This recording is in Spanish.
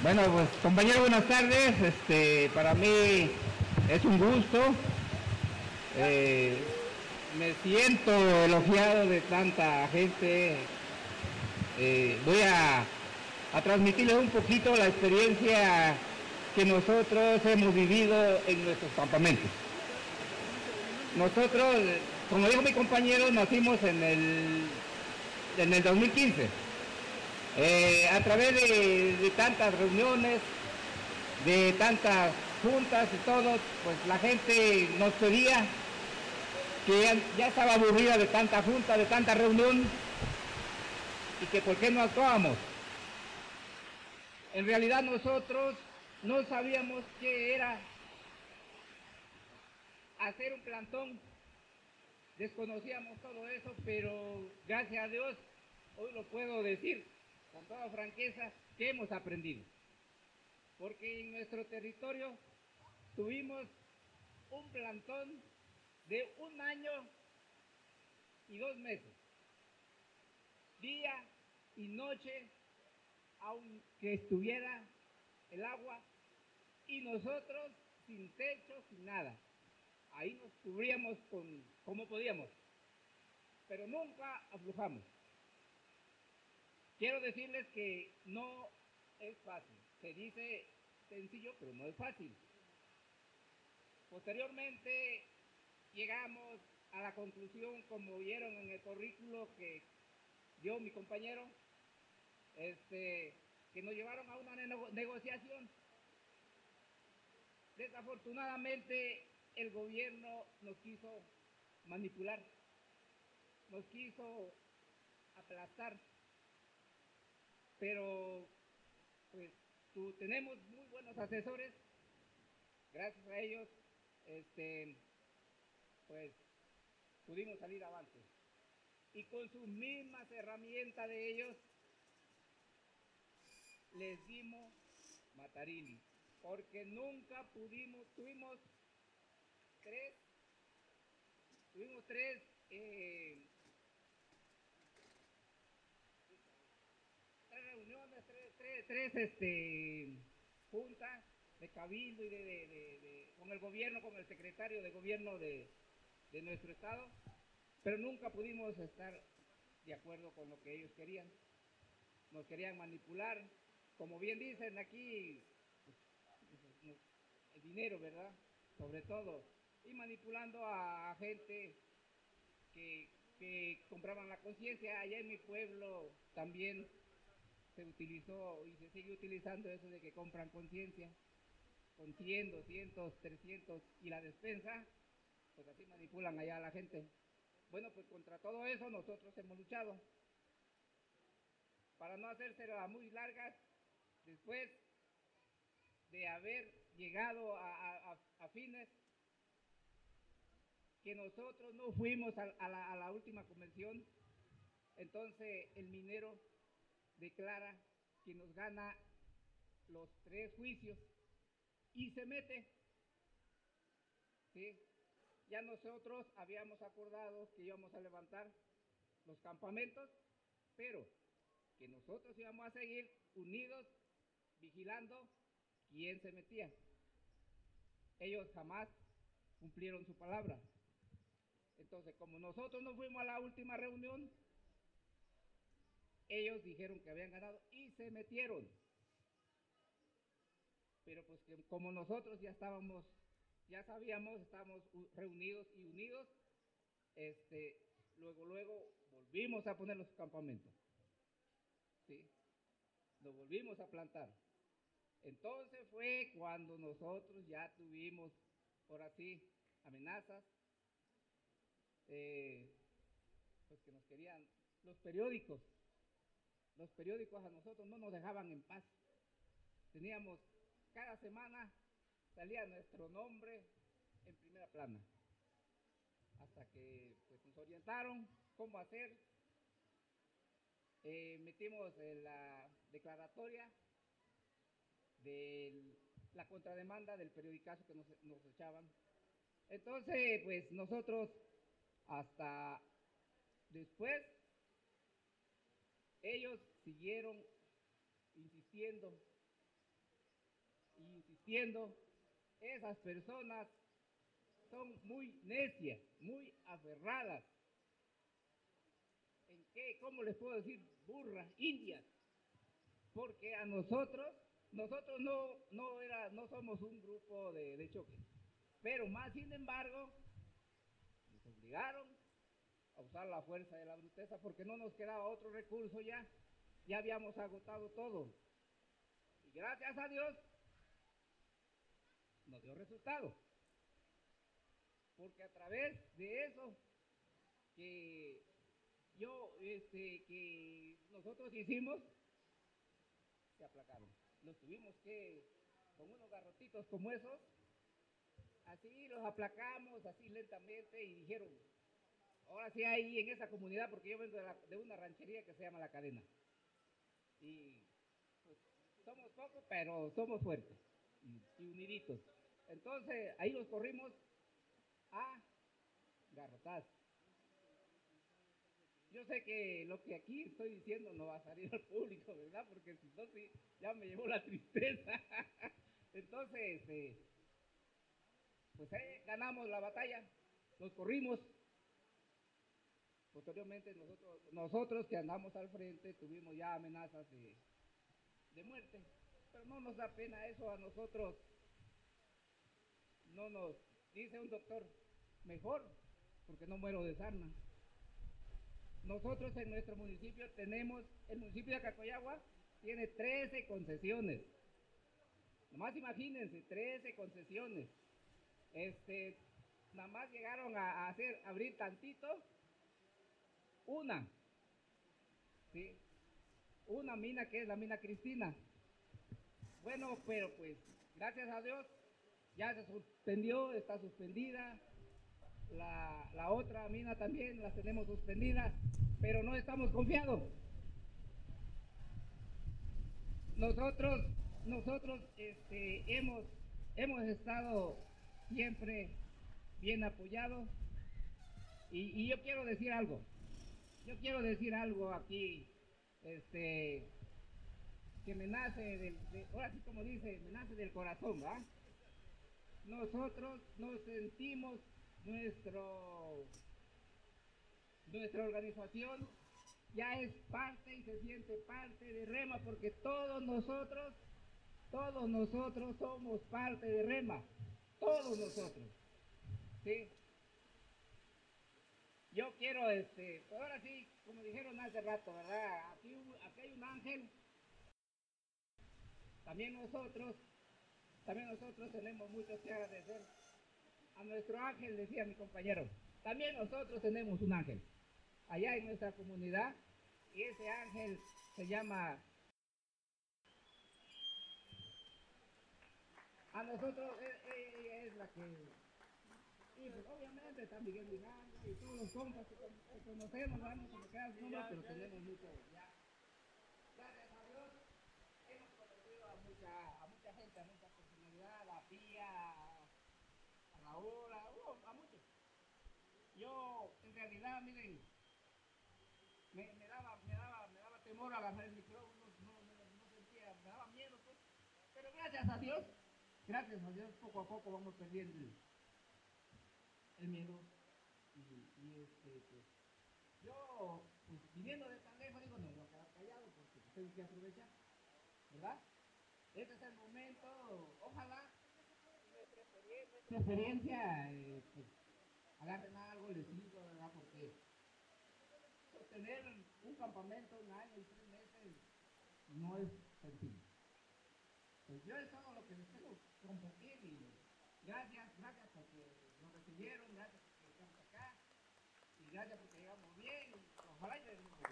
Bueno, pues compañero, buenas tardes. Para mí es un gusto. Eh, Me siento elogiado de tanta gente. Voy a transmitirles un poquito la experiencia que nosotros hemos vivido en nuestros campamentos. Nosotros, como dijo mi compañero, nacimos en el 2015. A través de tantas reuniones, de tantas juntas y todo, pues la gente nos pedía que ya estaba aburrida de tanta junta, de tanta reunión, y que por qué no actuábamos. En realidad nosotros no sabíamos qué era hacer un plantón, desconocíamos todo eso, pero gracias a Dios hoy lo puedo decir con toda franqueza que hemos aprendido, porque en nuestro territorio tuvimos un plantón de 1 año y 2 meses, día y noche, aunque estuviera el agua, y nosotros sin techo, sin nada. Ahí nos cubríamos como podíamos, pero nunca aflojamos. Quiero decirles que no es fácil. Se dice sencillo, pero no es fácil. Posteriormente llegamos a la conclusión, como vieron en el currículo que dio mi compañero, que nos llevaron a una negociación. Desafortunadamente el gobierno nos quiso manipular, nos quiso aplastar, pero pues tenemos muy buenos asesores. Gracias a ellos pues pudimos salir avante, y con sus mismas herramientas de ellos les dimos matarini, porque nunca pudimos. Tuvimos tres reuniones, tres juntas de cabildo y con el gobierno, con el secretario de gobierno de nuestro estado, pero nunca pudimos estar de acuerdo con lo que ellos querían. Nos querían manipular, como bien dicen aquí, pues, el dinero, ¿verdad? Sobre todo, y manipulando a gente que compraban la conciencia. Allá en mi pueblo también se utilizó y se sigue utilizando eso de que compran conciencia con 100, 200, 300 y la despensa, pues así manipulan allá a la gente. Bueno, pues contra todo eso nosotros hemos luchado. Para no hacérselas muy largas, después de haber llegado a fines, que nosotros no fuimos a la última convención, entonces el minero declara que nos gana los 3 juicios y se mete, ¿sí? Ya nosotros habíamos acordado que íbamos a levantar los campamentos, pero que nosotros íbamos a seguir unidos vigilando quién se metía. Ellos jamás cumplieron su palabra. Entonces, como nosotros no fuimos a la última reunión, ellos dijeron que habían ganado y se metieron. Pero pues que como nosotros ya sabíamos, estábamos reunidos y unidos, luego volvimos a poner los campamentos, ¿sí? Nos volvimos a plantar. Entonces fue cuando nosotros ya tuvimos, por así, amenazas, pues que nos querían, los periódicos a nosotros no nos dejaban en paz. Teníamos, cada semana salía nuestro nombre en primera plana, hasta que pues nos orientaron cómo hacer. Metimos la declaratoria de la contrademanda del periodicazo que nos echaban. Entonces, pues nosotros, hasta después, ellos siguieron insistiendo existiendo, esas personas son muy necias, muy aferradas. ¿En qué? ¿Cómo les puedo decir? Burras, indias. Porque a nosotros no somos un grupo de choque. Pero más sin embargo, nos obligaron a usar la fuerza de la bruteza porque no nos quedaba otro recurso ya. Ya habíamos agotado todo. Y gracias a Dios nos dio resultado. Porque a través de eso que que nosotros hicimos, se aplacaron. Los tuvimos que, con unos garrotitos como esos, así los aplacamos, así lentamente, y dijeron, ahora sí hay en esa comunidad, porque yo vengo de una ranchería que se llama La Cadena. Y pues, somos pocos, pero somos fuertes y uniditos. Entonces ahí los corrimos a garrotazos. Yo sé que lo que aquí estoy diciendo no va a salir al público, ¿verdad? Porque si no, sí, ya me llevó la tristeza. Entonces, pues ganamos la batalla, nos corrimos. Posteriormente nosotros que andamos al frente tuvimos ya amenazas de muerte, pero no nos da pena eso a nosotros. No nos dice un doctor, mejor, porque no muero de sarna. Nosotros en nuestro municipio tenemos, el municipio de Cacoyagua tiene 13 concesiones. Nomás imagínense, 13 concesiones. Nada más llegaron a abrir tantito, una, ¿sí? Una mina que es la mina Cristina. Bueno, pero pues, gracias a Dios, ya se suspendió, está suspendida. La otra mina también la tenemos suspendida, pero no estamos confiados. Nosotros hemos estado siempre bien apoyados y yo quiero decir algo. Yo quiero decir algo aquí, que me nace ahora sí como dice, me nace del corazón, ¿verdad? Nosotros nos sentimos nuestra organización ya es parte y se siente parte de Rema porque todos nosotros somos parte de Rema, todos nosotros, ¿sí? Yo quiero, ahora sí, como dijeron hace rato, ¿verdad? Aquí hay un ángel, también nosotros tenemos muchas que agradecer. A nuestro ángel, decía mi compañero, también nosotros tenemos un ángel, allá en nuestra comunidad, y ese ángel se llama, a nosotros ella es la que, y pues obviamente está Miguel Miranda y todos los compas que conocemos, vamos a quedar nomás, pero tenemos mucho, ya, gracias a Dios, hemos conocido a mucha gente, a mucha personalidad, a la Pía, a Raúl, a muchos. Yo, en realidad, miren, me daba temor agarrar el micrófono, no sentía, me daba miedo, pues. Pero gracias a Dios, poco a poco vamos perdiendo el miedo. Pues, yo, pues, viniendo de tan lejos, digo, no me voy a quedar callado porque tengo que aprovechar, ¿verdad? Este es el momento, ojalá nuestra experiencia, pues, agarren algo, les sirva, ¿verdad? Porque sostener un campamento un año y 3 meses no es sencillo. Pues yo es todo lo que les tengo que compartir y gracias porque nos recibieron, gracias porque estamos acá y gracias porque llegamos bien. Ojalá y